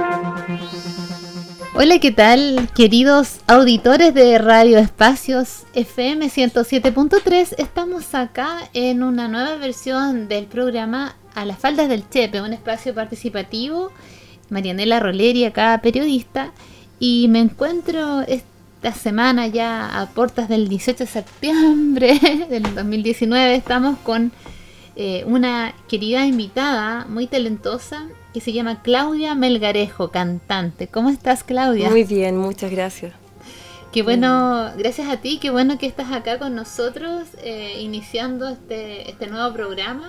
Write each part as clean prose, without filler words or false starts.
Hola, ¿qué tal, queridos auditores de Radio Espacios FM 107.3? Estamos acá en una nueva versión del programa A las Faldas del Chepe, un espacio participativo. Marianela Roleri, acá periodista, y me encuentro esta semana ya a puertas del 18 de septiembre del 2019. Estamos con una querida invitada muy talentosa que se llama Claudia Melgarejo, cantante. ¿Cómo estás, Claudia? Muy bien, muchas gracias. Qué bueno, gracias a ti, qué bueno que estás acá con nosotros iniciando este nuevo programa.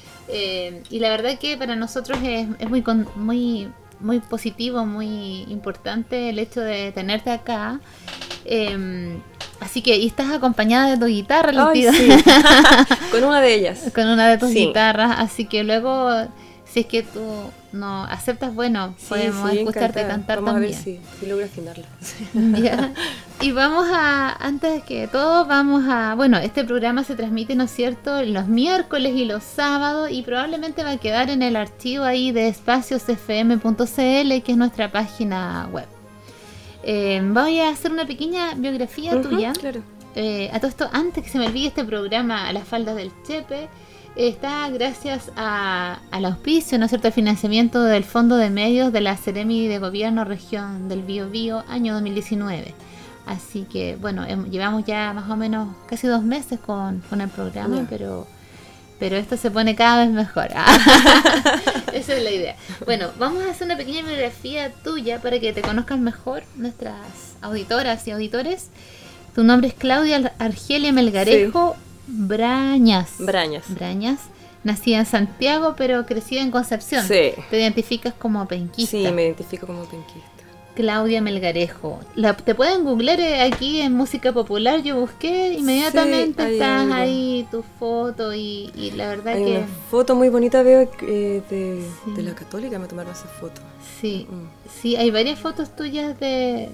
Y la verdad que para nosotros es muy positivo, muy importante el hecho de tenerte acá. Así que, y estás acompañada de tu guitarra, sí. Con una de ellas. Con una de tus guitarras, así que luego, si es que tú no aceptas, bueno, podemos escucharte cantar vamos también. A ver si logro afinarla. Ya. Y antes que todo, bueno, este programa se transmite, ¿no es cierto?, los miércoles y los sábados, y probablemente va a quedar en el archivo ahí de espaciosfm.cl, que es nuestra página web. Voy a hacer una pequeña biografía tuya. Claro. A todo esto, antes que se me olvide, este programa A las Faldas del Chepe está gracias al auspicio, ¿no es cierto?, al financiamiento del Fondo de Medios de la Seremi de Gobierno Región del Biobío, año 2019. Así que, bueno, llevamos ya más o menos casi 2 meses con el programa, pero esto se pone cada vez mejor. Esa es la idea. Bueno, vamos a hacer una pequeña biografía tuya para que te conozcan mejor nuestras auditoras y auditores. Tu nombre es Claudia Argelia Melgarejo Brañas. Nacida en Santiago, pero crecida en Concepción. Sí. ¿Te identificas como penquista? Sí, me identifico como penquista. Claudia Melgarejo. Te pueden googlear aquí en música popular. Yo busqué inmediatamente, estás ahí tu foto y la verdad hay que... una foto muy bonita, veo de la Católica, me tomaron esa foto. Sí, sí, hay varias fotos tuyas de...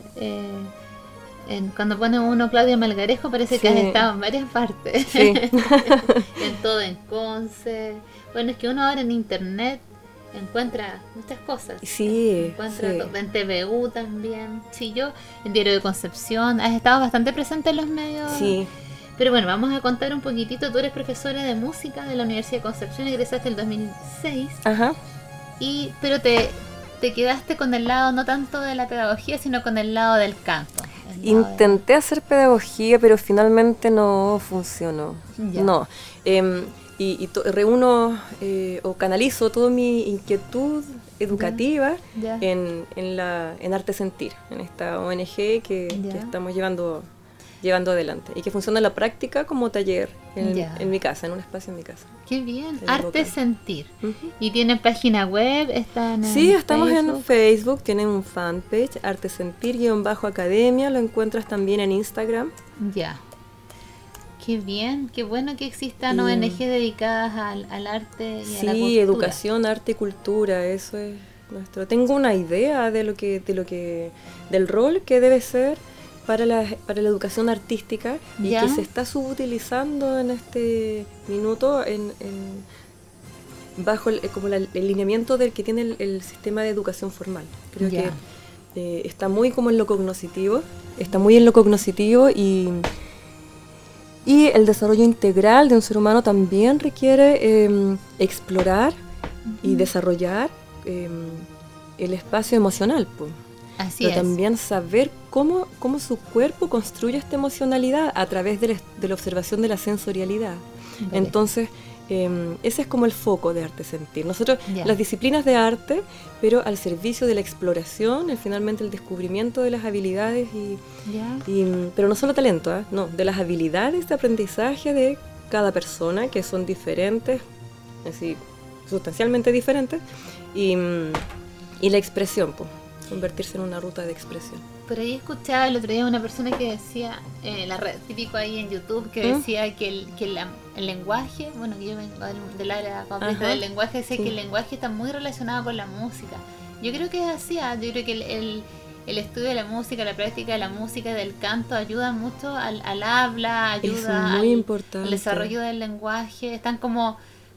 cuando pone uno Claudia Melgarejo parece que has estado en varias partes. Sí. En todo, en Conce. Bueno, es que uno ahora en internet encuentra muchas cosas. Sí. En TVU también. Sí, yo en Diario de Concepción. Has estado bastante presente en los medios. Sí. Pero bueno, vamos a contar un poquitito. Tú eres profesora de música de la Universidad de Concepción, egresaste el 2006. Ajá. Pero te quedaste con el lado no tanto de la pedagogía, sino con el lado del canto. Intenté hacer pedagogía, pero finalmente no funcionó. Ya. No. Y reúno o canalizo toda mi inquietud educativa en Arte Sentir, en esta ONG que estamos llevando adelante y que funciona en la práctica como taller en mi casa, en un espacio en mi casa. Qué bien, Arte Sentir. ¿Y tienen página web? Sí, estamos en Facebook, tienen un fanpage, Arte Sentir-Academia, lo encuentras también en Instagram. Ya. Qué bien, qué bueno que existan ONG dedicadas al arte y a la cultura. Sí, educación, arte y cultura, eso es nuestro. Tengo una idea del rol que debe ser para la educación artística y que se está subutilizando en este minuto bajo el lineamiento del que tiene el sistema de educación formal. Creo que está muy como en lo cognitivo, y el desarrollo integral de un ser humano también requiere explorar y desarrollar el espacio emocional. Pero también saber cómo su cuerpo construye esta emocionalidad a través de la observación de la sensorialidad. Vale. Entonces, ese es como el foco de Arte Sentir. Nosotros, las disciplinas de arte, pero al servicio de la exploración, finalmente el descubrimiento de las habilidades, pero no solo talento, no, de las habilidades de aprendizaje de cada persona, que son diferentes, así, sustancialmente diferentes, y la expresión, convertirse en una ruta de expresión. Por ahí escuchaba el otro día una persona que decía, la red típico ahí en YouTube, que decía que el lenguaje, bueno, que yo vengo del área completa del lenguaje, decía que el lenguaje está muy relacionado con la música. Yo creo que es así, yo creo que el estudio de la música, la práctica de la música, del canto, ayuda mucho al habla, ayuda al desarrollo del lenguaje, están como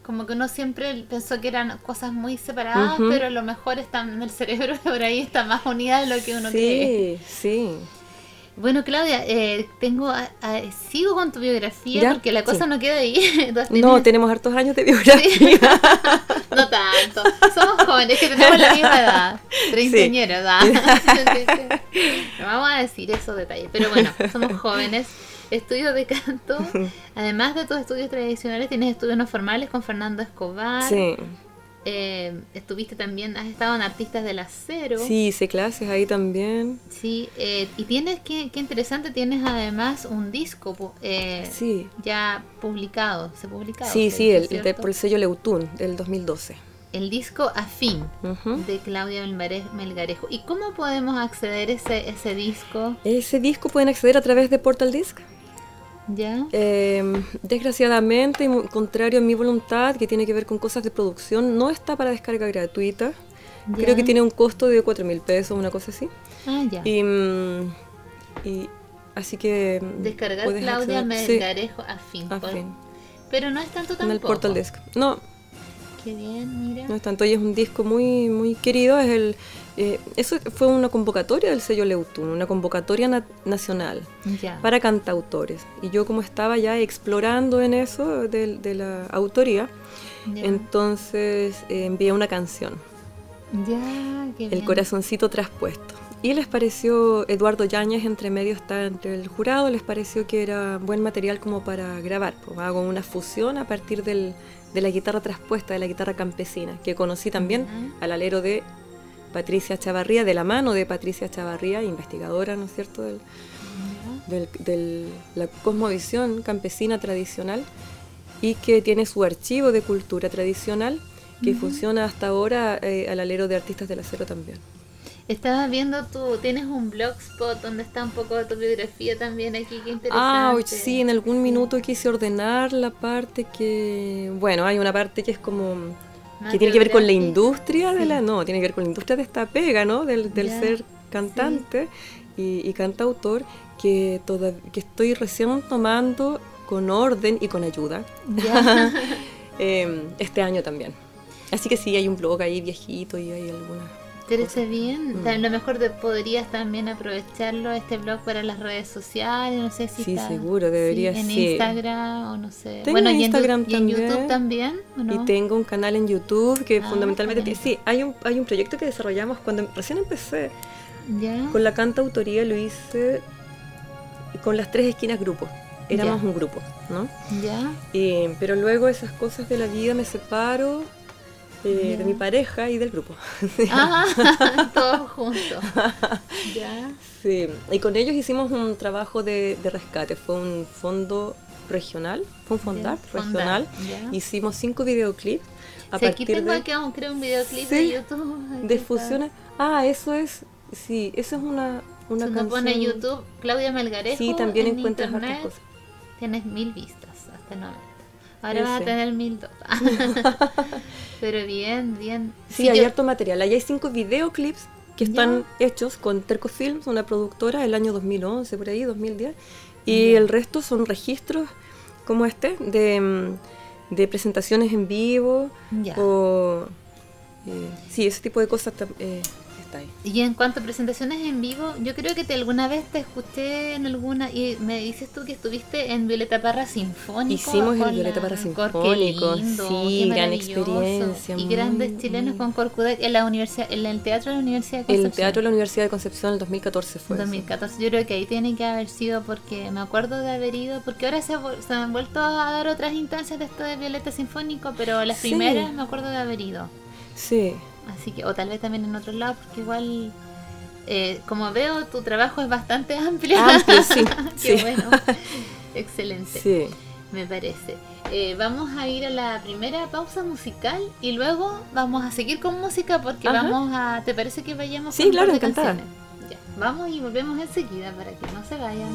como que uno siempre pensó que eran cosas muy separadas, Ujú. pero a lo mejor están en el cerebro, por ahí está más unida de lo que uno cree. Sí. Bueno, Claudia, sigo con tu biografía ¿Ya? porque la cosa Sí. no queda ahí. Tú has No, tenido- tenemos hartos años de biografía. No tanto. Somos jóvenes que tenemos la misma edad. Treintañera edad. No vamos a decir esos detalles. Pero bueno, somos jóvenes. Estudios de canto. Además de tus estudios tradicionales, tienes estudios no formales con Fernando Escobar. Sí. Estuviste también, has estado en Artistas del Acero. Sí, hice clases ahí también. Sí, y tienes, qué interesante, tienes además un disco Sí. ya publicado. ¿Se publicado? Sí, se dice, sí, ¿cierto? por el sello Leutún del 2012. El disco Afín. Ujú. De Claudia Melgarejo. ¿Y cómo podemos acceder a ese disco? Ese disco pueden acceder a través de Portal Disc. ¿Ya? Desgraciadamente, y contrario a mi voluntad, que tiene que ver con cosas de producción, no está para descarga gratuita. ¿Ya? Creo que tiene un costo de 4.000 pesos, una cosa así. Ah, ya. Y así que Descargar puedes Claudia acceder- sí, Melgarejo Afín. Afín. Pero no es tanto tampoco. en el Portal Disc. No, Qué bien, mira. no es tanto, y es un disco muy, muy querido. Eso fue una convocatoria del sello Leutún, una convocatoria nacional Ya. para cantautores. Y yo, como estaba ya explorando en eso de la autoría, Ya. entonces envié una canción, Ya, qué El bien. corazoncito traspuesto. Y les pareció, Eduardo Yáñez entre medio está entre el jurado, les pareció que era buen material como para grabar. Pues hago una fusión a partir de la guitarra traspuesta, de la guitarra campesina, que conocí también Ya. al alero de Patricia Chavarría, de la mano de Patricia Chavarría, investigadora, ¿no es cierto?, de la cosmovisión campesina tradicional, y que tiene su archivo de cultura tradicional que funciona hasta ahora al alero de Artistas del Acero también. Estaba viendo tienes un blogspot donde está un poco de tu biografía también aquí, qué interesante. Uy, sí, en algún minuto quise ordenar la parte que, bueno, hay una parte que es como Más que tiene que ver con la biográfica. industria de Sí. no, tiene que ver con la industria de esta pega, ¿no? Del Ya, ser cantante y cantautor, que estoy recién tomando con orden y con ayuda Ya. este año también. Así que sí, hay un blog ahí viejito y hay algunas. ¿Te parece bien? Mm. A lo mejor podrías también aprovecharlo, este blog, para las redes sociales, no sé si Sí, está seguro, debería, en sí. Instagram o no sé. Tengo Bueno, y Instagram y en también. YouTube también, ¿o no? Y tengo un canal en YouTube que Ah, fundamentalmente genial. sí, hay un proyecto que desarrollamos cuando recién empecé Ya. con la cantautoría, lo hice con las Tres Esquinas Grupo. Éramos Ya. un grupo, ¿no? Ya. Pero luego esas cosas de la vida me separo de Ya. mi pareja y del grupo. Ah, todos juntos. Ya. Sí, y con ellos hicimos un trabajo de rescate, fue un fondo regional, fue un fondart Ya, regional. ya. Hicimos 5 videoclips a Sí, aquí partir tengo de acá creo un videoclip Sí, de YouTube. Aquí de está. fusiones. Eso es, sí, eso es una Si uno canción. pone YouTube Claudia Melgarejo, Sí, también en encuentras internet, otras cosas. tienes 1000 vistas hasta el momento. Ahora vas a Ese. tener 1002. Pero bien, bien. Sí, hay yo- harto material. Ahí hay 5 videoclips que están hechos con Terco Films, una productora, el año 2011, por ahí, 2010. Y Ya. el resto son registros como este, de presentaciones en vivo. Ya. O, sí, ese tipo de cosas está ahí. Y en cuanto a presentaciones en vivo, yo creo que alguna vez te escuché en alguna, y me dices tú que estuviste en Violeta Parra Sinfónico. Hicimos el con Violeta Parra Qué Sinfónico, lindo, sí, qué gran maravilloso. experiencia, Y muy, grandes chilenos muy- con Corcudec en la universidad, en el Teatro de la Universidad de Concepción. El Teatro de la Universidad de Concepción en 2014 fue. eso. 2014, yo creo que ahí tiene que haber sido, porque me acuerdo de haber ido, porque ahora se han vuelto a dar otras instancias de esto de Violeta Sinfónico, pero las Sí. primeras me acuerdo de haber ido. Sí, Así que, o tal vez también en otros lados, porque igual, como veo, tu trabajo es bastante amplio. amplio, sí. Qué sí. bueno, excelente, Sí. me parece. Vamos a ir a la primera pausa musical y luego vamos a seguir con música porque Ajá. ¿te parece que vayamos Sí, con un claro, par de encantada. canciones? Ya, vamos y volvemos enseguida para que no se vayan.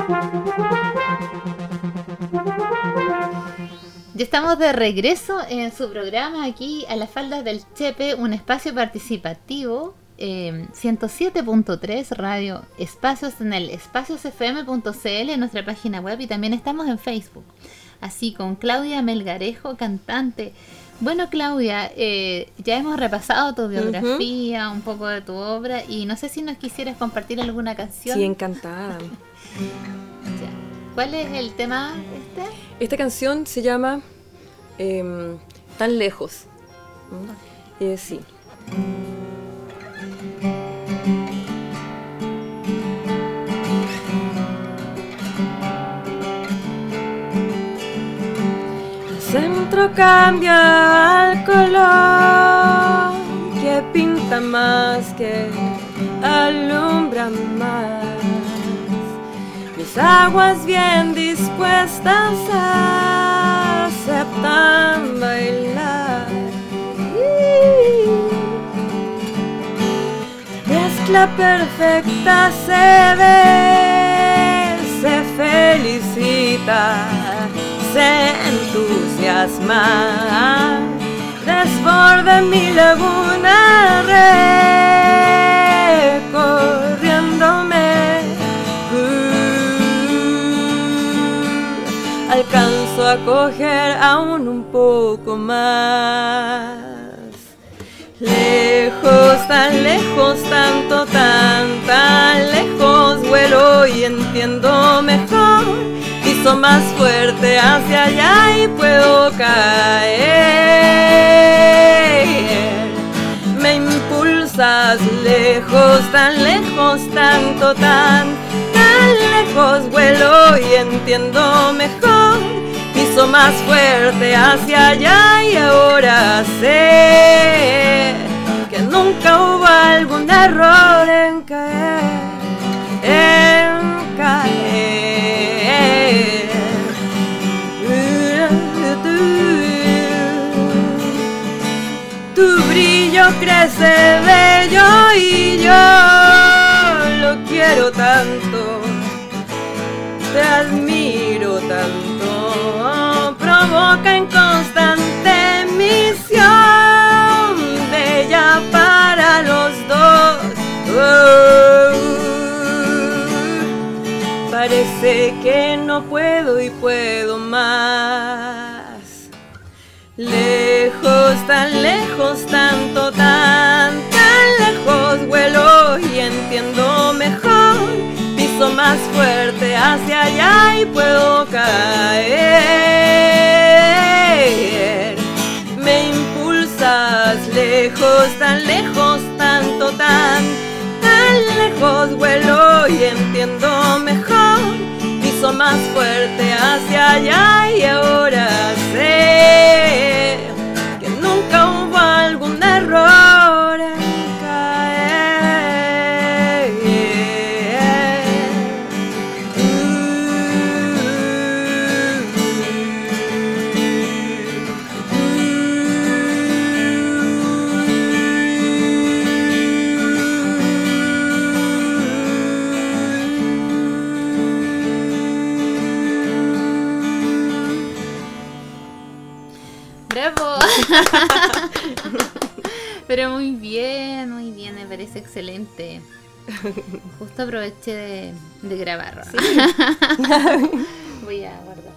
Ya estamos de regreso en su programa aquí a las faldas del Chepe, un espacio participativo, 107.3 Radio Espacios en el espaciosfm.cl en nuestra página web, y también estamos en Facebook, así con Claudia Melgarejo, cantante. Bueno, Claudia, ya hemos repasado tu biografía, un poco de tu obra, y no sé si nos quisieras compartir alguna canción. Sí, encantada. Ya. ¿Cuál es el tema este? Esta canción se llama Tan Lejos. Sí. El centro cambia al color que pinta más, que alumbra más. Mis aguas bien dispuestas aceptan bailar. Mezcla perfecta se ve, se felicita, se entusiasma. Desborde mi laguna recorriéndome. Alcanzo a coger aún un poco más. Lejos, tan lejos, tanto, tan lejos vuelo y entiendo mejor. Piso más fuerte hacia allá y puedo caer. Me impulsas lejos, tanto, tan lejos vuelo y entiendo mejor. Piso más fuerte hacia allá y ahora sé que nunca hubo algún error en caer, Tu brillo crece bello y yo lo quiero tanto, te admiro tanto, provoca inconstante misión, bella para los dos. Parece que no puedo y puedo más. Lejos, tanto, tan lejos vuelo y entiendo mejor. Piso más fuerte hacia allá y puedo caer. Me impulsas lejos, tanto, tan lejos vuelo y entiendo mejor. Piso más fuerte hacia allá y ahora sé que nunca hubo algún error en caer. ¡Bravo! Pero muy bien, me parece excelente. Justo aproveché de grabar. Sí. Voy a guardar.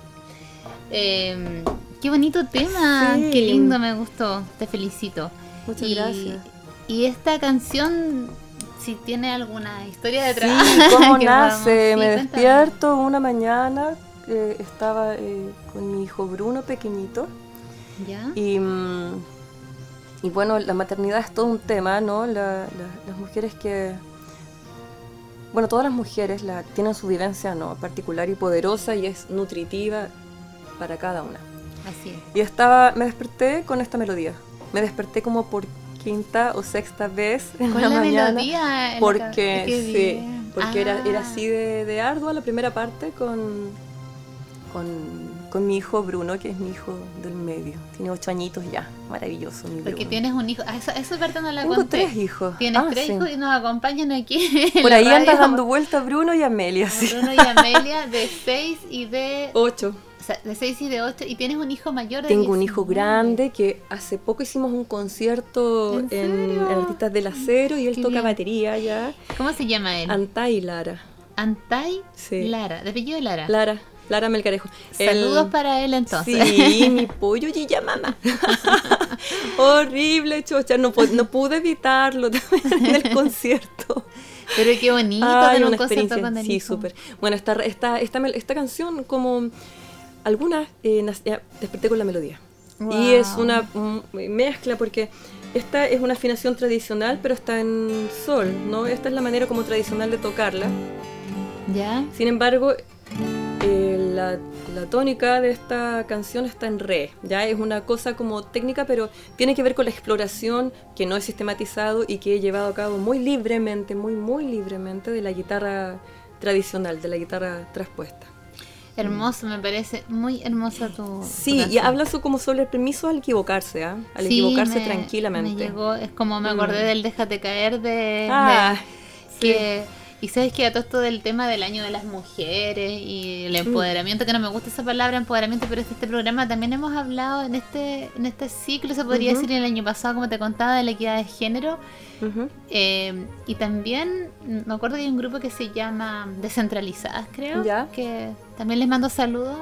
Qué bonito tema, Sí. qué lindo, me gustó, te felicito. Muchas gracias. Y esta canción, si tiene alguna historia detrás. Sí, ¿cómo que nace? vamos- Me sí, cuéntame. despierto una mañana, estaba con mi hijo Bruno pequeñito. ¿Ya? Y bueno, la maternidad es todo un tema, ¿no? Las mujeres que... Bueno, todas las mujeres tienen su vivencia, ¿no?, particular y poderosa, y es nutritiva para cada una. Así es. Y me desperté con esta melodía. Me desperté como por quinta o sexta vez en Con la la mañana. melodía. en la Porque, cabeza. Qué sí, bien. porque era Ah. así de ardua la primera parte con con mi hijo Bruno, que es mi hijo del medio. Tiene 8 añitos ya, maravilloso mi Bruno. Porque tienes un hijo, eso Berta no la Tengo conté. 3 hijos. Tienes 3 hijos y nos acompañan aquí en Por la ahí radio. andas dando vuelta Bruno y Amelia, sí. Bruno y Amelia de 6 y de 8. O sea, de 6 y de 8. Y tienes un hijo mayor de Tengo un 19. hijo grande que hace poco hicimos un concierto en Artistas del Acero y él Qué toca bien. batería ya. ¿Cómo se llama él? Antay Lara. Antay Sí. Lara, de apellido Lara. Lara Melgarejo. Saludos para él entonces. Sí, mi pollo y ya mamá. Horrible, chocha. No pude evitarlo en el concierto. Pero qué bonito Ay, tener un una concierto experiencia, con el sí, hijo. súper. Bueno, esta canción, como algunas, ya desperté con la melodía. Wow. Y es una mezcla porque esta es una afinación tradicional, pero está en sol, ¿no? Esta es la manera como tradicional de tocarla. ¿Ya? Sin embargo, la tónica de esta canción está en re, ya es una cosa como técnica, pero tiene que ver con la exploración que no he sistematizado y que he llevado a cabo muy libremente, muy libremente de la guitarra tradicional, de la guitarra traspuesta. Hermoso, me parece muy hermosa tu Sí, canción. y habla como sobre el permiso al equivocarse, ¿ah? Al equivocarse tranquilamente. Me llegó, es como me acordé del Déjate Caer de sí. y sabes que a todo esto del tema del año de las mujeres y el empoderamiento, que no me gusta esa palabra empoderamiento, pero este programa también hemos hablado en este ciclo, se podría decir, el año pasado, como te contaba, de la equidad de género. Y también me acuerdo que hay un grupo que se llama Descentralizadas, creo, ¿Ya? que también les mando saludos,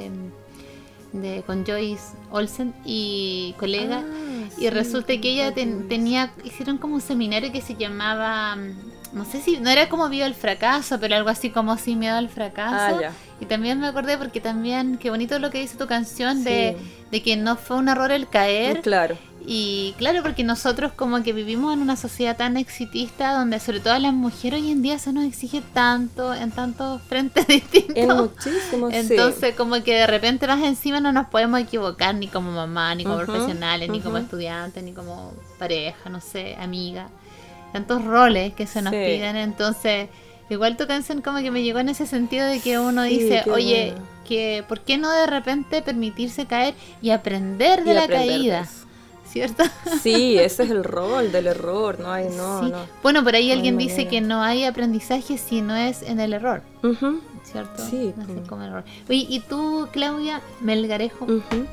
con Joyce Olsen y colega, y resulta que ella hicieron como un seminario que se llamaba, no sé si, no era como Viva el Fracaso, pero algo así como Sin Miedo al Fracaso. Ya. Y también me acordé porque también, qué bonito lo que dice tu canción, Sí. de que no fue un error el caer. Claro. Y claro, porque nosotros como que vivimos en una sociedad tan exitista donde sobre todo a las mujeres hoy en día se nos exige tanto, en tantos frentes distintos. En muchísimos, Entonces como que de repente más encima no nos podemos equivocar ni como mamá, ni como profesionales, ni como estudiantes, ni como pareja, no sé, amiga. Tantos roles que se nos piden, entonces igual tu canción como que me llegó en ese sentido de que uno dice, oye, bueno, que ¿por qué no de repente permitirse caer y aprender de la caída? ¿Cierto? Sí, ese es el rol del error, no hay, no. Bueno, por ahí alguien hay dice manera. que no hay aprendizaje si no es en el error, ¿cierto? Sí. No es como el error. Oye, y tú, Claudia Melgarejo,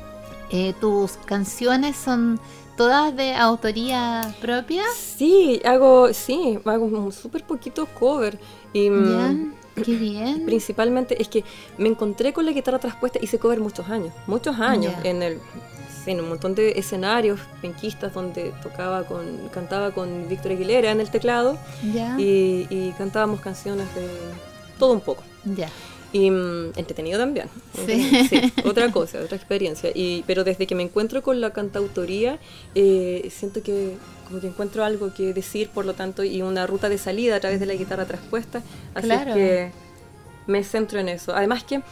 ¿tus canciones son todas de autoría propia? Sí, hago un súper poquito cover. Y, Ya, qué bien. Principalmente es que me encontré con la guitarra traspuesta, hice cover muchos años, Ya. en un montón de escenarios penquistas donde cantaba con Víctor Aguilera en el teclado Ya. y cantábamos canciones de todo un poco. Ya. Y entretenido también. Sí. Sí, otra cosa, otra experiencia. Pero desde que me encuentro con la cantautoría, siento que como que encuentro algo que decir, por lo tanto, y una ruta de salida a través de la guitarra traspuesta. Así Claro. es que me centro en eso. Además que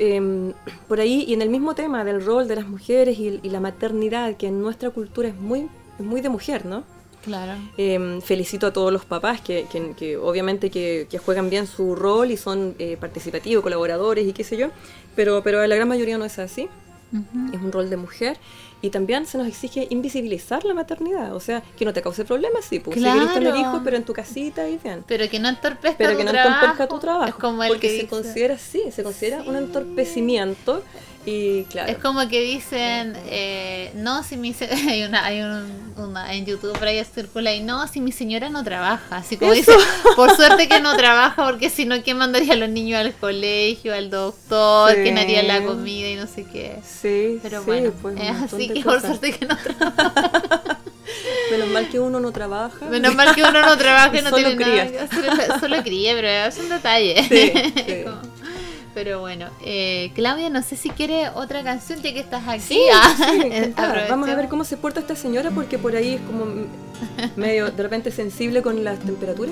por ahí, y en el mismo tema del rol de las mujeres y la maternidad, que en nuestra cultura es muy de mujer, ¿no? Claro. Felicito a todos los papás que obviamente que juegan bien su rol y son participativos, colaboradores y qué sé yo, pero la gran mayoría no es así. Es un rol de mujer y también se nos exige invisibilizar la maternidad, o sea, que no te cause problemas, sí, pues Claro. si querés tener hijos, pero en tu casita y bien. Pero que no entorpezca Pero tu que no trabajo. entorpezca tu trabajo, Es como el porque que se considera un entorpecimiento y claro. Es como que dicen, no, si hay una en YouTube por ahí circula y no, si mi señora no trabaja, así como dice, por suerte que no trabaja, porque si no, ¿quién mandaría a los niños al colegio, al doctor, Sí. quién haría la comida y no sé qué? Sí, Pero sí, bueno, pues, es un montón así de que por cosas. suerte que no trabaja. Menos mal que uno no trabaja. Menos mal que uno no trabaja y no Solo tiene cría. nada que hacer, solo cría, pero es un detalle. Sí, sí. Pero bueno, Claudia, no sé si quiere otra canción ya que estás aquí. Sí, encantada. Aprovechemos. Vamos a ver cómo se porta esta señora porque por ahí es como medio de repente sensible con las temperaturas.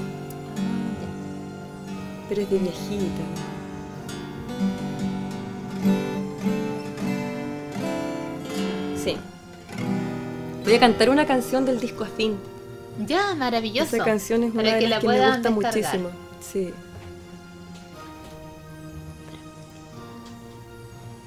Pero es de viejita. Sí. Voy a cantar una canción del disco Afín. Ya, maravilloso. Esa canción es una Para de que las la que me puedan gusta descargar. muchísimo. Sí.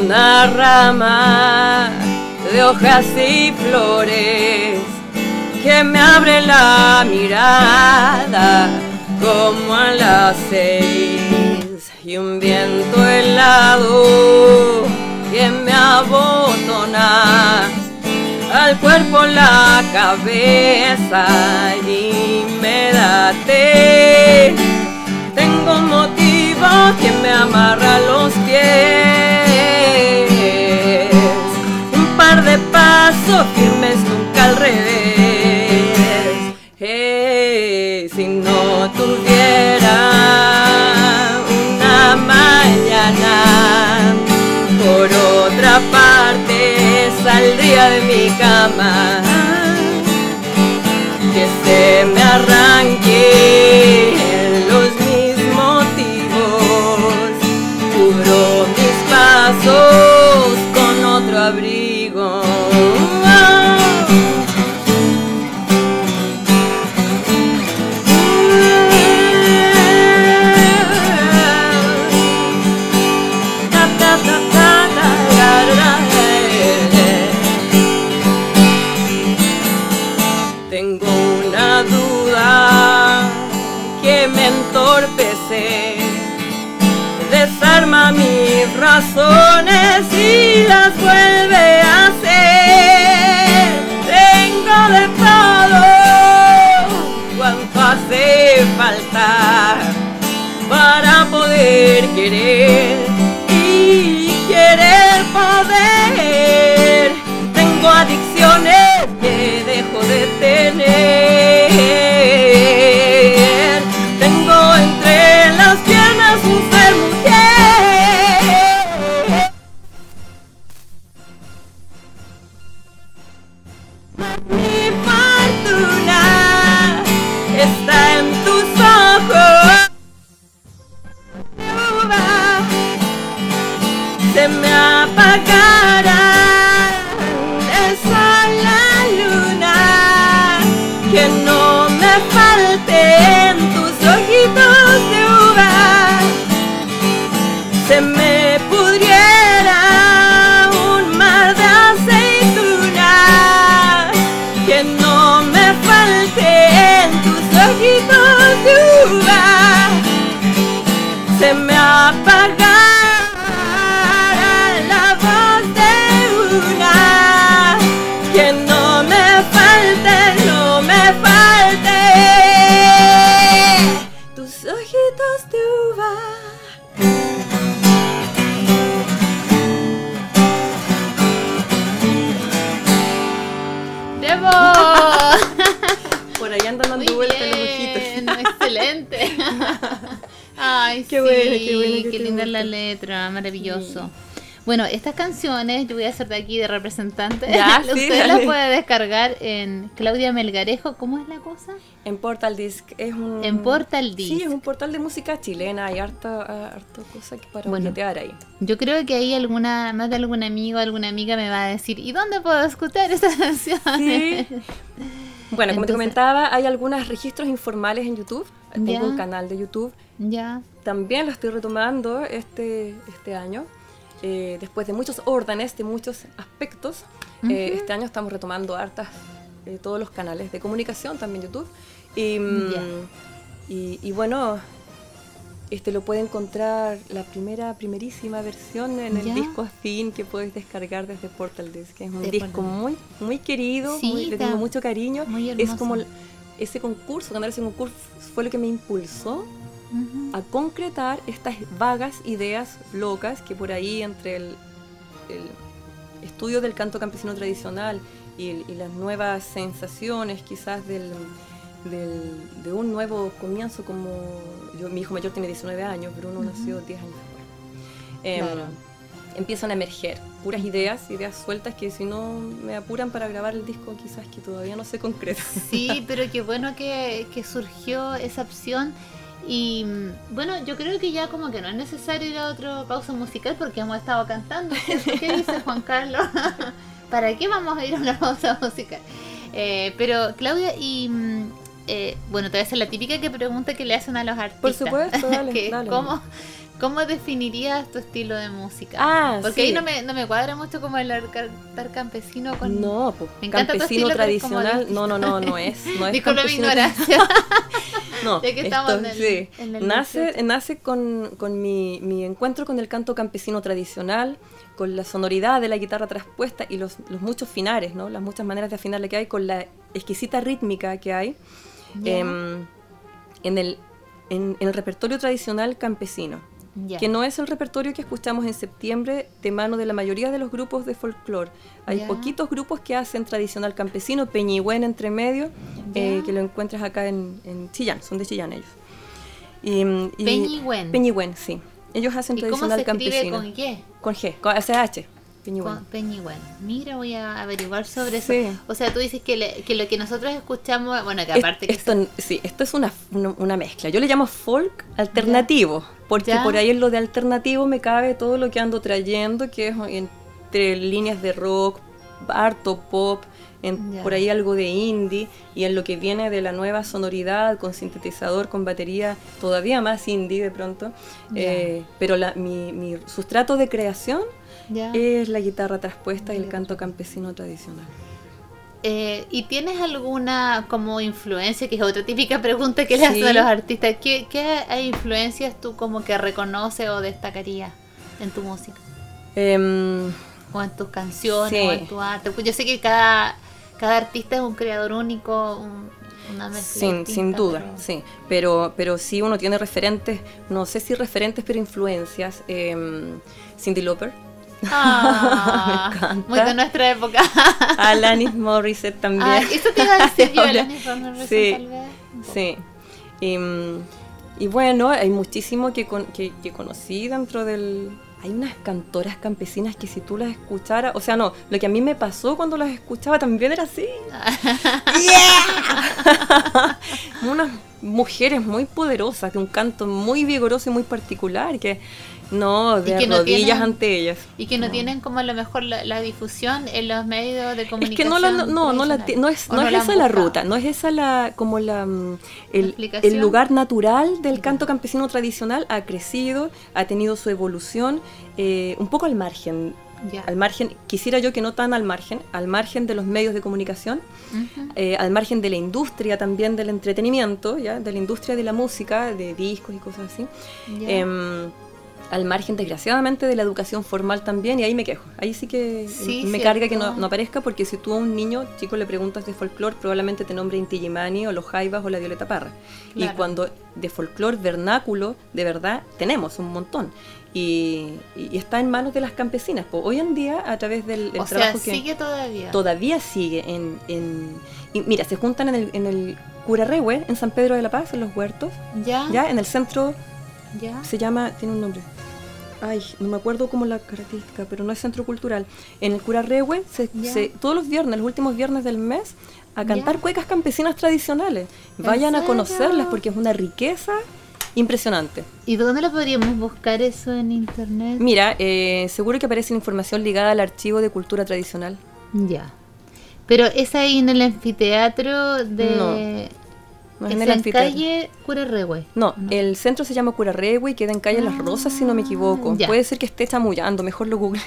una rama de hojas y flores que me abre la mirada como a las 6, y un viento helado que me abotona al cuerpo, la cabeza y me da té. Tengo un motivo que me amarra los pies, un par de pasos firmes, nunca al revés. Si no tuviera una mañana, por otra parte saldría de mi cama, que se me arranque los mis motivos, cubro mis pasos con otro abrigo. Tengo una duda que me entorpece, desarma mis razones y las vuelve a hacer. Tengo de todo cuanto hace falta para poder querer y querer poder. Tengo adicciones que dejo de tener. Tengo entre las piernas un ser mujer. Mi fortuna está en tus ojos. Se me apagará el sol, la luna, que no me falten tus ojitos de uva. Se me pudriera un mar de aceitunas, que no me falten tus ojitos de uva. Se me apagará la voz de una, que no me falte, no me falte tus ojitos de uva. ¡Bravo! Por ahí andan dando vueltas los ojitos. Excelente. Ay, Qué sí, bueno, qué linda gusta. la letra, maravilloso. Bueno, estas canciones yo voy a hacer de aquí de representante. Ya, sí, Usted las dale. puede descargar en Claudia Melgarejo. ¿Cómo es la cosa? En Portal Disc es un... En Portal Disc. Sí, es un portal de música chilena. Hay harta cosa que para Bueno. boletear ahí. Yo creo que ahí más de algún amigo o alguna amiga me va a decir, ¿y dónde puedo escuchar esas canciones? Sí. Bueno, como te Entonces- comentaba, hay algunos registros informales en YouTube. Ya. Tengo un canal de YouTube. Ya. También lo estoy retomando este año. Después de muchos órdenes, de muchos aspectos, Ujú. este año estamos retomando todos los canales de comunicación, también YouTube. Y, Ya. y bueno, lo puede encontrar la primerísima versión en el Ya. disco Afín, que puedes descargar desde Portal Disc, que es un De disco Portal. muy, muy querido, Sí, le está tengo mucho cariño. muy Es hermoso. como ese concurso, ganar ese concurso fue lo que me impulsó Ujú. a concretar estas vagas ideas locas que por ahí entre el estudio del canto campesino tradicional y las nuevas sensaciones quizás de un nuevo comienzo, como mi hijo mayor tiene 19 años, pero uno nació 10 años después. Claro. Empiezan a emerger puras ideas sueltas que si no me apuran para grabar el disco quizás que todavía no se concretan. Sí, pero qué bueno que surgió esa opción. Y bueno, yo creo que ya como que no es necesario ir a otra pausa musical porque hemos estado cantando, ¿cierto? ¿Qué dice Juan Carlos? ¿Para qué vamos a ir a una pausa musical? Pero Claudia, y bueno, te voy a hacer la típica que pregunta que le hacen a los artistas. Por supuesto, dale, que, dale. ¿Cómo definirías tu estilo de música? Porque ahí no me cuadra mucho como el cantar campesino con... No, pues, me encanta campesino tu estilo, tradicional, no es. Disculpe mi ignorancia. No, ya que estamos en el nace con mi encuentro con el canto campesino tradicional, con la sonoridad de la guitarra traspuesta y los muchos finares, ¿no? Las muchas maneras de afinarle que hay, con la exquisita rítmica que hay en el repertorio tradicional campesino. Que no es el repertorio que escuchamos en septiembre de mano de la mayoría de los grupos de folclore. Hay poquitos grupos que hacen tradicional campesino, Peñigüén entre medio, que lo encuentras acá en Chillán, son de Chillán ellos. Peñigüén. Peñigüén, sí. Ellos hacen tradicional campesino. ¿Cómo se escribe? Con G, con SH. Peñigüén. Peñigüén. Mira, voy a averiguar sobre sí. eso. O sea, tú dices que lo que nosotros escuchamos, bueno, que aparte esto es una mezcla. Yo le llamo folk alternativo, porque por ahí en lo de alternativo me cabe todo lo que ando trayendo, que es entre líneas de rock, harto pop, por ahí algo de indie, y en lo que viene de la nueva sonoridad con sintetizador, con batería, todavía más indie de pronto. Pero mi sustrato de creación es la guitarra traspuesta y el canto campesino tradicional. ¿Y tienes alguna como influencia, que es otra típica pregunta que le hacen a los artistas? ¿Qué influencias tú como que reconoces o destacarías en tu música? O en tus canciones, o en tu arte. Yo sé que cada artista es un creador único, una mezcla sin duda, sí. Pero sí uno tiene referentes, no sé si referentes, pero influencias. Cyndi Lauper. Me encanta. Muy de nuestra época. Alanis Morissette también. Eso te iba a decir yo, Alanis Morissette, tal vez. Sí. Y bueno, hay muchísimo que conocí dentro del... Hay unas cantoras campesinas que si tú las escucharas... O sea, no, lo que a mí me pasó cuando las escuchaba también era así. Unas mujeres muy poderosas, de un canto muy vigoroso y muy particular, que... No, de rodillas ante ellas. Y que no tienen como a lo mejor la difusión en los medios de comunicación. Es que no es esa la ruta, no es esa el lugar natural del canto campesino tradicional. Ha crecido, ha tenido su evolución, un poco al margen. Al margen, quisiera yo que no tan al margen de los medios de comunicación, al margen de la industria también del entretenimiento, de la industria de la música, de discos y cosas así. Al margen, desgraciadamente, de la educación formal también, y ahí me quejo. Ahí sí que me carga que no aparezca, porque si tú a un niño chico le preguntas de folclore, probablemente te nombre Inti Illimani o los Jaivas o la Violeta Parra. Claro. Y cuando de folclore vernáculo, de verdad, tenemos un montón. Y está en manos de las campesinas. Pues hoy en día, a través del trabajo que... sigue todavía. Todavía sigue. Y mira, se juntan en el Curarrehue, en San Pedro de la Paz, en los huertos. Ya, en el centro... Se llama, tiene un nombre. No me acuerdo cómo la característica, pero no es centro cultural. En el Curarrehue todos los viernes, los últimos viernes del mes, a cantar cuecas campesinas tradicionales. Vayan a conocerlas porque es una riqueza impresionante. ¿Y dónde lo podríamos buscar eso en internet? Mira, seguro que aparece la información ligada al archivo de cultura tradicional. Ya. Pero es ahí en el anfiteatro de... No es en calle Curarrehue. No, el centro se llama Curarrehue y queda en calle Las Rosas, si no me equivoco. Puede ser que esté chamullando, mejor lo google.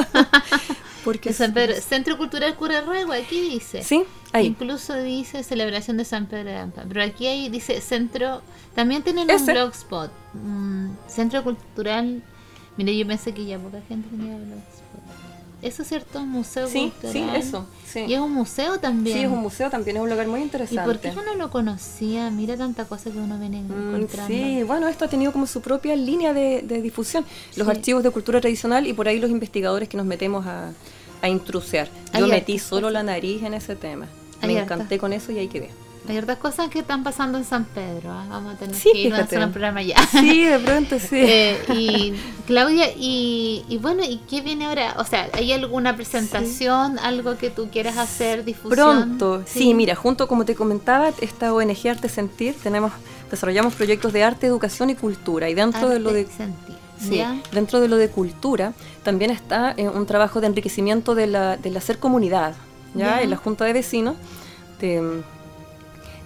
Porque San Pedro, Centro Cultural Curarrehue, aquí dice. Sí, ahí. Incluso dice celebración de San Pedro de Ampa. Pero aquí dice centro, también tienen un blogspot. Centro Cultural. Mira, yo pensé que ya poca gente tenía blogspot. Eso es cierto, un museo cultural. Sí, eso. Sí. Y es un museo también. Sí, es un museo también, es un lugar muy interesante. ¿Y por qué yo no lo conocía? Mira tanta cosa que uno viene encontrando. Sí, bueno, esto ha tenido como su propia línea de difusión. Los archivos de cultura tradicional y por ahí los investigadores que nos metemos a intrusear. Yo metí solo la nariz en ese tema. Me encanté con eso y ahí quedé. Hay otras cosas que están pasando en San Pedro. Vamos a tener que ir a hacer un programa ya. Sí, de pronto sí. Y Claudia, y bueno, ¿y qué viene ahora? O sea, ¿hay alguna presentación, algo que tú quieras hacer, difusión? Pronto, sí, mira, junto, como te comentaba, esta ONG Arte Sentir, desarrollamos proyectos de arte, educación y cultura. Y dentro de lo de Sentir. Dentro de lo de cultura, también está un trabajo de enriquecimiento del hacer comunidad, en la Junta de Vecinos,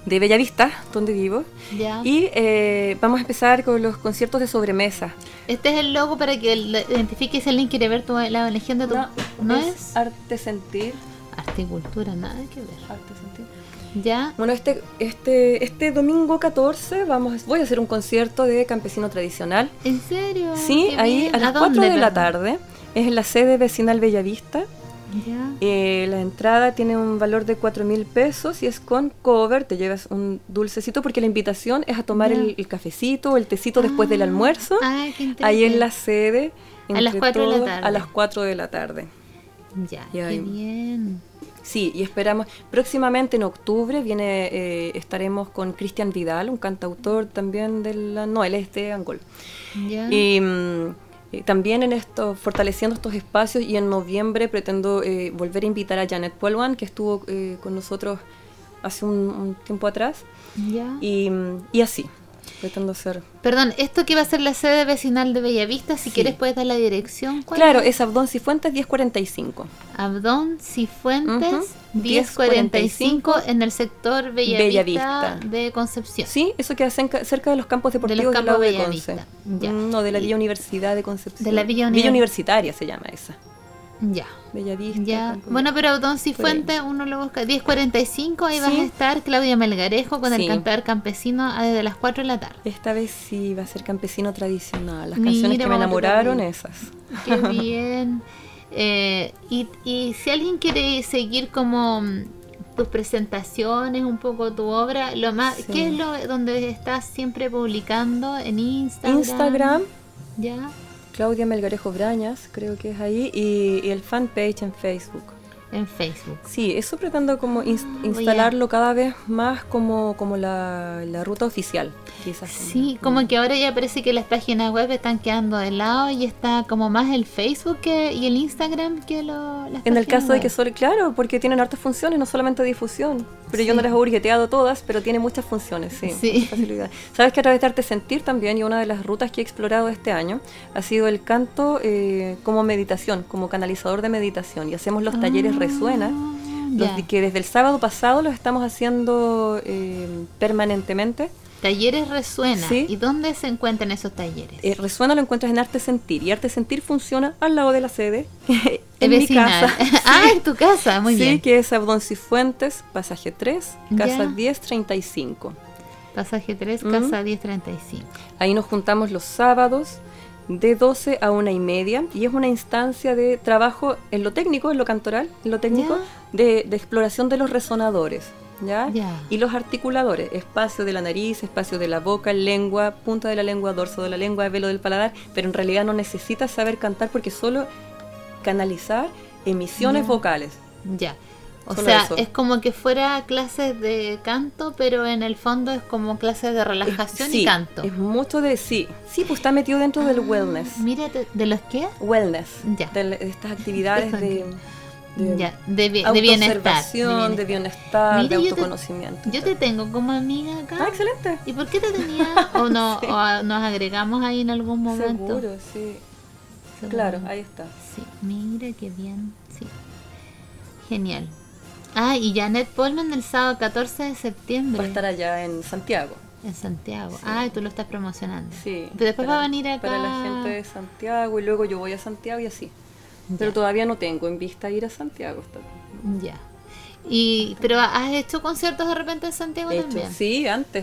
de Bellavista, donde vivo. Ya. Y vamos a empezar con los conciertos de sobremesa. Este es el logo para que identifique si alguien quiere ver la legión de tu... ¿No es? Arte Sentir. Arte y cultura, nada que ver. Arte Sentir. Ya. Bueno, este domingo 14 voy a hacer un concierto de campesino tradicional. ¿En serio? Sí, Qué ahí bien. a las 4 de la tarde. Es en la sede vecinal Bellavista. Ya. La entrada tiene un valor de 4.000 pesos y es con cover. Te llevas un dulcecito porque la invitación es a tomar el cafecito o el tecito después del almuerzo. Ah, qué interesante. Ahí en la sede. A las 4 de la tarde. A las 4 de la tarde. Ya, Y ahí- qué bien. Sí, y esperamos, próximamente en octubre estaremos con Cristian Vidal, un cantautor también él es de Angol. Ya. Y también fortaleciendo estos espacios, y en noviembre pretendo volver a invitar a Janet Polwan, que estuvo con nosotros hace un tiempo atrás, Ya. y así, pretendo hacer... Perdón, esto que va a ser la sede vecinal de Bellavista, si Sí. quieres puedes dar la dirección. ¿Cuál Claro, es Abdón Cifuentes 1045. Abdón Cifuentes Ujú. 1045 en el sector Bellavista, Bellavista. de Concepción. Sí, eso queda cerca de los campos deportivos De los campos la U de Bellavista. Conce. Ya. No, de la Y- Villa Universidad de Concepción. De la Villa Universitaria se llama esa. Ya. Bellavista. Ya. Campo- Bueno, pero Abdón Cifuentes, uno lo busca. 1045, ahí vas Sí. a estar Claudia Melgarejo con el Sí. cantar campesino desde las 4 de la tarde. Esta vez sí va a ser campesino tradicional. Las Mira, canciones que me vamos a enamoraron, tocar esas. Qué bien. Y si alguien quiere seguir como tus presentaciones, un poco tu obra, Sí. ¿qué es donde estás siempre publicando? En Instagram, Ya. Claudia Melgarejo Brañas, creo que es ahí, y el fanpage en Facebook. En Facebook. Sí, eso pretendo como voy instalarlo cada vez más como la ruta oficial, quizás. Sí, como que ahora ya parece que las páginas web están quedando de lado y está como más el Facebook y el Instagram que las En el páginas caso de que web. claro, porque tienen hartas funciones, no solamente difusión. Pero yo Sí. no las he hurgueteado todas, pero tiene muchas funciones, sí. Sí. Mucha facilidad. Sabes que a través de Arte Sentir también, y una de las rutas que he explorado este año, ha sido el canto como meditación, como canalizador de meditación. Y hacemos los talleres Resuena, que desde el sábado pasado los estamos haciendo permanentemente. Talleres Resuena. Sí. ¿Y dónde se encuentran esos talleres? Resuena lo encuentras en Arte Sentir, y Arte Sentir funciona al lado de la sede, en mi Vecinal. casa. Ah, Sí. en tu casa, muy Sí, bien. que es Abdón Cifuentes, pasaje 3, casa Ya. 1035. Pasaje 3, Mm. casa 1035. Ahí nos juntamos los sábados de 12 a 1:30, y es una instancia de trabajo en lo técnico, en lo cantoral, en lo técnico, de exploración de los resonadores. ¿Ya? Ya. Y los articuladores, espacio de la nariz, espacio de la boca, lengua, punta de la lengua, dorso de la lengua, velo del paladar, pero en realidad no necesitas saber cantar porque solo canalizar emisiones Ya. vocales. Ya. O Solo sea, eso. es como que fuera clases de canto, pero en el fondo es como clases de relajación Sí, y canto. es mucho de sí, pues está metido dentro del wellness. Mira, ¿de los qué? Wellness, Ya. de estas actividades de Ya, de bienestar. autoobservación, de bienestar, Mira, de yo autoconocimiento. Yo te tengo como amiga acá. Ah, excelente. ¿Y por qué te tenía? ¿O no? Sí. ¿O nos agregamos ahí en algún momento? Seguro, sí. Seguro. Claro, ahí está. Sí, mira qué bien. Sí. Genial. Ah, y Janet Polman el sábado 14 de septiembre. Va a estar allá en Santiago. En Santiago. Sí. Ah, y tú lo estás promocionando. Sí. Pero después va a venir acá. Para la gente de Santiago, y luego yo voy a Santiago y así. Pero Ya. todavía no tengo en vista ir a Santiago. Ya. Pero has hecho conciertos de repente en Santiago Hecho, también. sí, antes.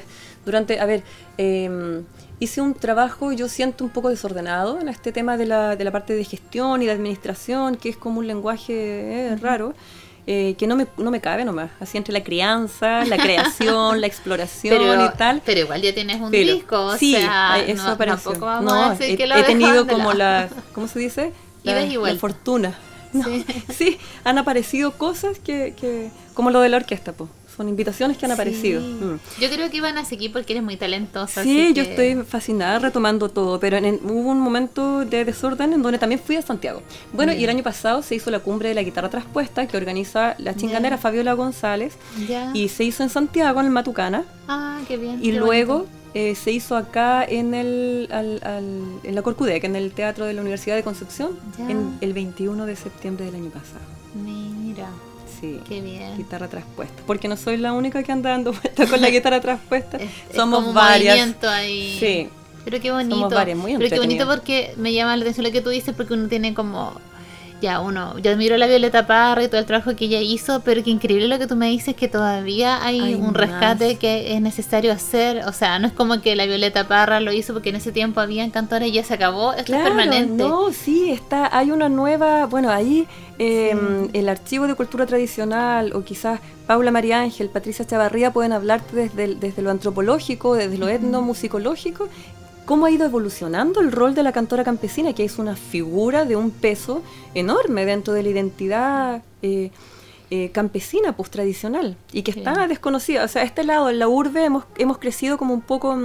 Hice un trabajo, yo siento un poco desordenado en este tema de la parte de gestión y de administración, que es como un lenguaje raro, que no me cabe nomás. Así entre la crianza, la creación, la exploración y tal. Pero igual ya tienes un Pero, disco, sí, o sea, eso no, apareció. tampoco vamos No, a decir que lo he tenido dejaban de como lado. ¿cómo se dice? Idas y La vueltas. fortuna. No, Sí. sí, han aparecido cosas que como lo de la orquesta, pues. Son invitaciones que han aparecido. Sí. Mm. Yo creo que iban a seguir porque eres muy talentosa. Sí, así yo que- estoy fascinada retomando todo, pero hubo un momento de desorden en donde también fui a Santiago. Bueno, y el año pasado se hizo la cumbre de la guitarra traspuesta que organiza la chinganera Ya. Fabiola González, Ya. y se hizo en Santiago, en el Matucana, Ah, qué bien. y qué luego bonito. se hizo acá en en la Corcudec, en el Teatro de la Universidad de Concepción, Ya. el 21 de septiembre del año pasado. Mira. Sí. sí. Qué bien. Guitarra traspuesta. Porque no soy la única que anda dando vueltas con la guitarra traspuesta. Somos como varias. Movimiento ahí. Sí. Pero qué bonito. Somos varias, muy Pero qué bonito entretenido. porque me llama la atención lo que tú dices, porque uno tiene como... yo admiro a la Violeta Parra y todo el trabajo que ella hizo, pero qué increíble lo que tú me dices, que todavía hay un más. rescate que es necesario hacer. O sea, no es como que la Violeta Parra lo hizo porque en ese tiempo habían cantores y ya se acabó. Esto Claro, es permanente. no, sí, hay una nueva, bueno, ahí el Archivo de Cultura Tradicional o quizás Paula María Ángel, Patricia Chavarría pueden hablarte desde lo antropológico, desde lo etnomusicológico, cómo ha ido evolucionando el rol de la cantora campesina, que es una figura de un peso enorme dentro de la identidad campesina, pues tradicional, y que está desconocida. O sea, a este lado, en la urbe, hemos crecido como un poco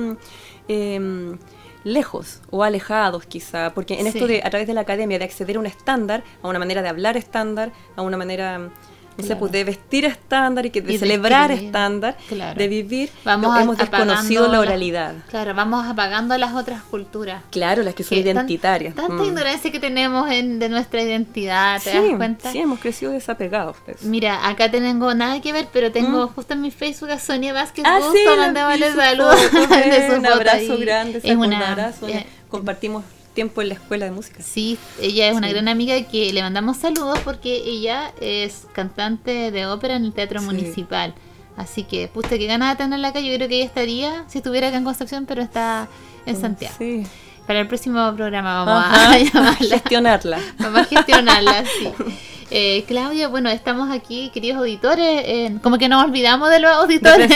lejos o alejados quizá, porque en esto de a través de la academia, de acceder a un estándar, a una manera de hablar estándar, a una manera... No sé, pues de vestir estándar y de celebrar estándar, de vivir, hemos desconocido la oralidad. Claro, vamos apagando las otras culturas. Claro, las que son identitarias. Tanta ignorancia que tenemos de nuestra identidad, ¿te das cuenta? Sí, hemos crecido desapegados. Pues. Mira, acá tengo nada que ver, pero tengo justo en mi Facebook a Sonia Vázquez Busto, sí, mandémosle saludos. Un abrazo grande, es una abrazo. Compartimos tiempo en la escuela de música. Sí, ella es una gran amiga que le mandamos saludos porque ella es cantante de ópera en el Teatro Municipal. Así que, pucha, qué ganas de tenerla acá. Yo creo que ella estaría si estuviera acá en Concepción, pero está en Santiago. Sí. Para el próximo programa vamos a llamarla. Vamos a gestionarla, sí. Claudia, bueno, estamos aquí, queridos auditores, como que nos olvidamos de los auditores.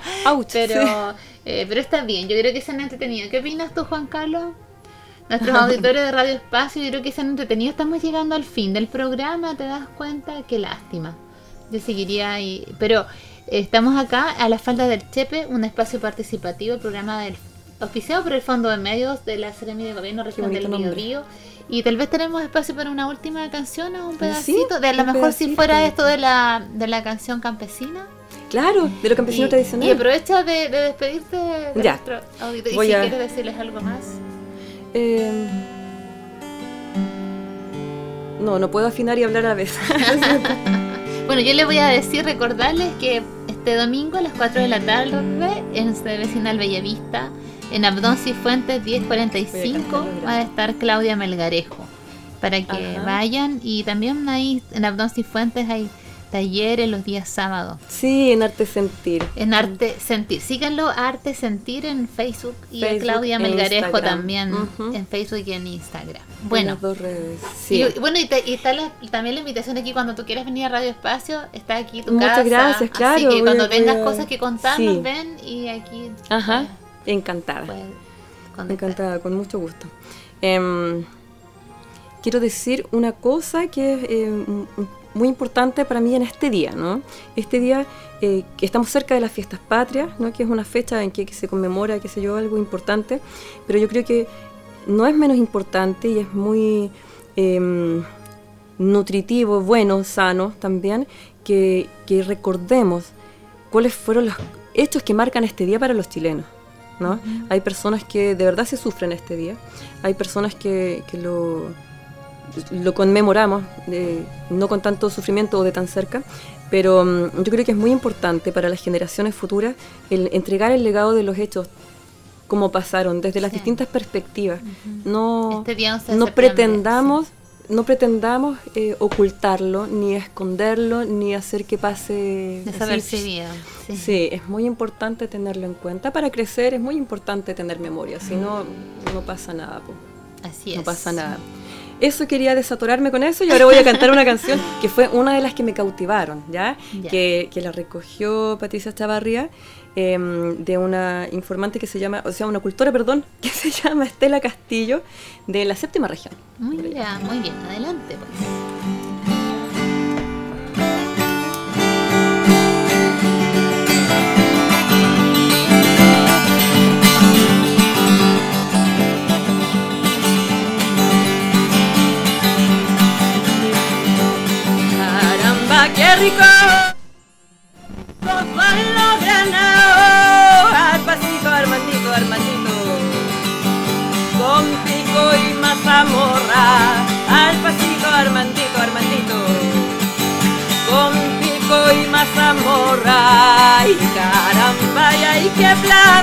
Pero está bien, yo creo que se han entretenido. ¿Qué opinas tú, Juan Carlos? Nuestros auditores de Radio Espacio, yo creo que se han entretenido. Estamos llegando al fin del programa, ¿te das cuenta? Qué lástima. Yo seguiría ahí. Pero estamos acá a la falda del Chepe, un espacio participativo, el programa auspiciado por el Fondo de Medios de la Seremi de Gobierno Región del Biobío. Y tal vez tenemos espacio para una última canción o un pedacito. Sí, de a lo mejor si fuera esto de la canción campesina. Claro, de lo campesino tradicional. Y aprovecha de despedirte de nuestro auditor. Y si quieres decirles algo más. No puedo afinar y hablar a la vez. Bueno, yo les voy a recordarles que este domingo a las 4 de la tarde en Sede Vecinal Bellavista, en Abdón Cifuentes 1045, va a estar Claudia Melgarejo, para que vayan. Y también ahí en Abdón Cifuentes hay talleres los días sábados. Sí, en Arte Sentir. En Arte Sentir. Síganlo, Arte Sentir en Facebook y a Claudia Melgarejo Instagram. También en Facebook y en Instagram. Bueno, en las dos redes. Sí. Y está también la invitación aquí cuando tú quieras venir a Radio Espacio, está aquí tu Muchas casa. Muchas gracias, claro. Así que cuando tengas cosas que contarnos, ven y aquí. Encantada. Encantada, con mucho gusto. Quiero decir una cosa que es muy importante para mí en este día, ¿no? Este día que estamos cerca de las fiestas patrias, ¿no? Que es una fecha en que se conmemora, qué sé yo, algo importante, pero yo creo que no es menos importante y es muy nutritivo, bueno, sano también, que recordemos cuáles fueron los hechos que marcan este día para los chilenos, ¿no? Hay personas que de verdad se sufren este día, hay personas que lo conmemoramos, no con tanto sufrimiento o de tan cerca, pero yo creo que es muy importante para las generaciones futuras el entregar el legado de los hechos como pasaron, desde las distintas perspectivas. No pretendamos ocultarlo, ni esconderlo, ni hacer que pase desapercibido. Sí, es muy importante tenerlo en cuenta. Para crecer es muy importante tener memoria, si no, no pasa nada. Así es. No pasa nada. Eso quería desatorarme con eso y ahora voy a cantar una canción que fue una de las que me cautivaron, ¿ya? Que la recogió Patricia Chavarría, de una informante que se llama, una cultora, que se llama Estela Castillo, de la 7ª región. Muy bien, adelante pues. ¡Qué rico! Todo lo ganado al pasito, Armandito, con pico y mazamorra, al pasito, Armandito, con pico y mazamorra, y caramba, y ay qué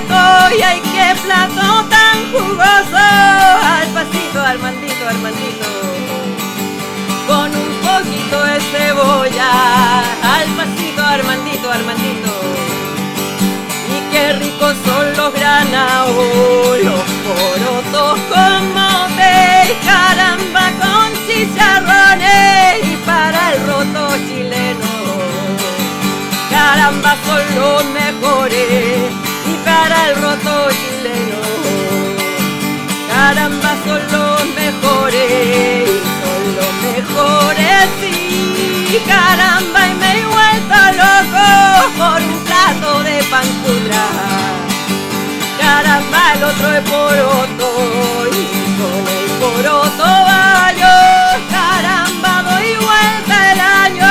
plato tan jugoso, al pasito Armandito, Armandito, con un poquito de cebolla, al pasito Armandito, Armandito, y qué ricos son los granados, los porotos con mote, y caramba con chicharrones, y para el roto chileno, caramba son los mejores, y para el roto chileno, caramba son los mejores, y son los mejores, sí, caramba, y me he vuelto loco por un plato de pancudra, caramba el otro es poroto, y con el poroto baño, caramba doy vuelta el año.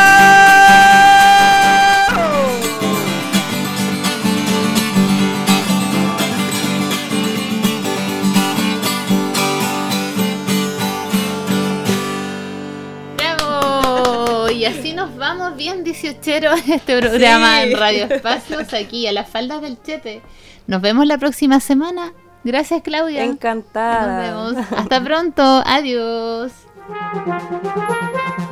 Y así nos vamos bien 18 en este programa, sí, en Radio Espacios, aquí a las faldas del Chepe. Nos vemos la próxima semana. Gracias, Claudia. Encantada. Nos vemos. Hasta pronto. Adiós.